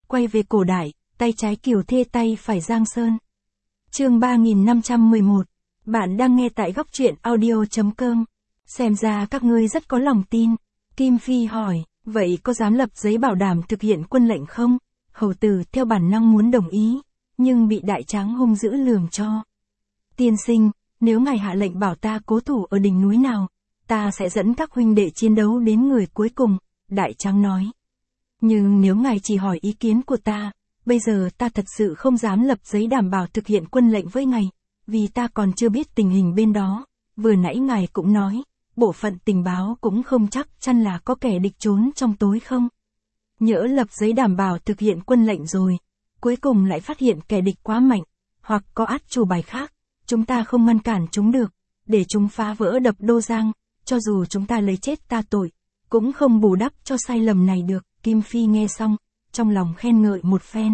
quay về cổ đại, tay trái Kiều Thê tay phải Giang Sơn. Chương 3511. Bạn đang nghe tại góc truyện audio.com. Xem ra các ngươi rất có lòng tin. Kim Phi hỏi, vậy có dám lập giấy bảo đảm thực hiện quân lệnh không? Hầu tử theo bản năng muốn đồng ý, nhưng bị Đại Tráng hung dữ lườm cho. Tiên sinh, nếu ngài hạ lệnh bảo ta cố thủ ở đỉnh núi nào, ta sẽ dẫn các huynh đệ chiến đấu đến người cuối cùng, Đại Tráng nói. Nhưng nếu ngài chỉ hỏi ý kiến của ta, bây giờ ta thật sự không dám lập giấy đảm bảo thực hiện quân lệnh với ngài, vì ta còn chưa biết tình hình bên đó. Vừa nãy ngài cũng nói, bộ phận tình báo cũng không chắc chắn là có kẻ địch trốn trong tối không. Nhỡ lập giấy đảm bảo thực hiện quân lệnh rồi, cuối cùng lại phát hiện kẻ địch quá mạnh, hoặc có át chủ bài khác, chúng ta không ngăn cản chúng được, để chúng phá vỡ đập Đô Giang, cho dù chúng ta lấy chết ta tội, cũng không bù đắp cho sai lầm này được. Kim Phi nghe xong, trong lòng khen ngợi một phen.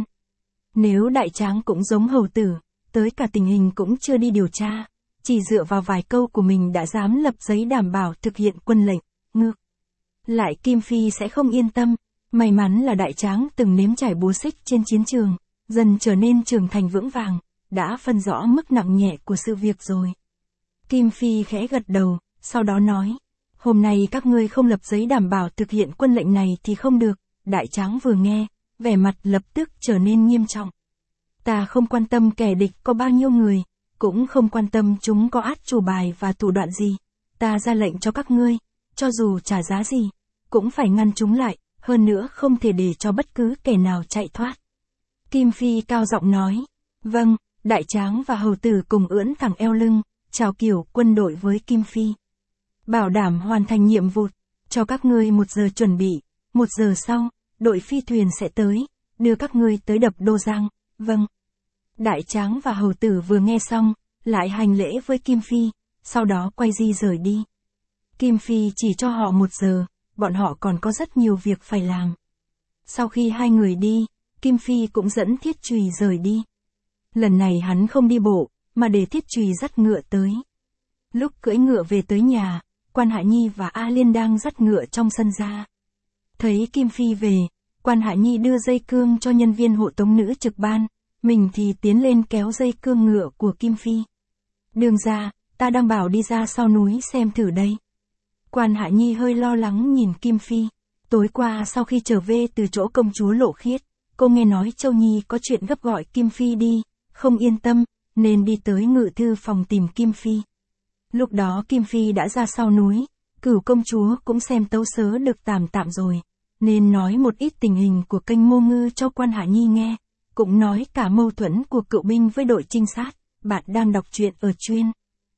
Nếu Đại Tráng cũng giống hầu tử, tới cả tình hình cũng chưa đi điều tra, chỉ dựa vào vài câu của mình đã dám lập giấy đảm bảo thực hiện quân lệnh, ngược lại Kim Phi sẽ không yên tâm. May mắn là Đại Tráng từng nếm trải búa xích trên chiến trường, dần trở nên trưởng thành vững vàng, đã phân rõ mức nặng nhẹ của sự việc rồi. Kim Phi khẽ gật đầu, sau đó nói, hôm nay các ngươi không lập giấy đảm bảo thực hiện quân lệnh này thì không được. Đại Tráng vừa nghe, vẻ mặt lập tức trở nên nghiêm trọng. Ta không quan tâm kẻ địch có bao nhiêu người, cũng không quan tâm chúng có át chủ bài và thủ đoạn gì. Ta ra lệnh cho các ngươi, cho dù trả giá gì, cũng phải ngăn chúng lại, hơn nữa không thể để cho bất cứ kẻ nào chạy thoát. Kim Phi cao giọng nói, vâng. Đại Tráng và hầu tử cùng ưỡn thẳng eo lưng, chào kiểu quân đội với Kim Phi. Bảo đảm hoàn thành nhiệm vụ, cho các ngươi 1 giờ chuẩn bị, 1 giờ sau, đội phi thuyền sẽ tới, đưa các ngươi tới đập Đô Giang. Vâng. Đại Tráng và hầu tử vừa nghe xong, lại hành lễ với Kim Phi, sau đó quay di rời đi. Kim Phi chỉ cho họ 1 giờ, bọn họ còn có rất nhiều việc phải làm. Sau khi hai người đi, Kim Phi cũng dẫn Thiết Trùy rời đi. Lần này hắn không đi bộ, mà để Thiết Trùy dắt ngựa tới. Lúc cưỡi ngựa về tới nhà, Quan Hạ Nhi và A Liên đang dắt ngựa trong sân ra. Thấy Kim Phi về, Quan Hạ Nhi đưa dây cương cho nhân viên hộ tống nữ trực ban, mình thì tiến lên kéo dây cương ngựa của Kim Phi. Đường ra, ta đang bảo đi ra sau núi xem thử đây. Quan Hạ Nhi hơi lo lắng nhìn Kim Phi. Tối qua sau khi trở về từ chỗ công chúa Lộ Khiết, cô nghe nói Châu Nhi có chuyện gấp gọi Kim Phi đi, không yên tâm, nên đi tới ngự thư phòng tìm Kim Phi. Lúc đó Kim Phi đã ra sau núi, Cửu công chúa cũng xem tấu sớ được tạm rồi, nên nói một ít tình hình của kênh Mô Ngư cho Quan Hạ Nhi nghe, cũng nói cả mâu thuẫn của cựu binh với đội trinh sát. Bạn đang đọc truyện ở chuyên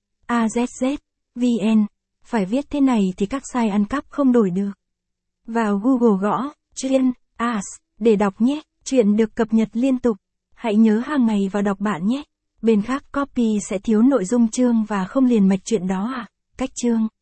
AZZ.vn, phải viết thế này thì các site ăn cắp không đổi được. Vào Google gõ chuyên AS để đọc nhé, truyện được cập nhật liên tục. Hãy nhớ hàng ngày vào đọc bạn nhé. Bên khác copy sẽ thiếu nội dung chương và không liền mạch chuyện đó à? Cách chương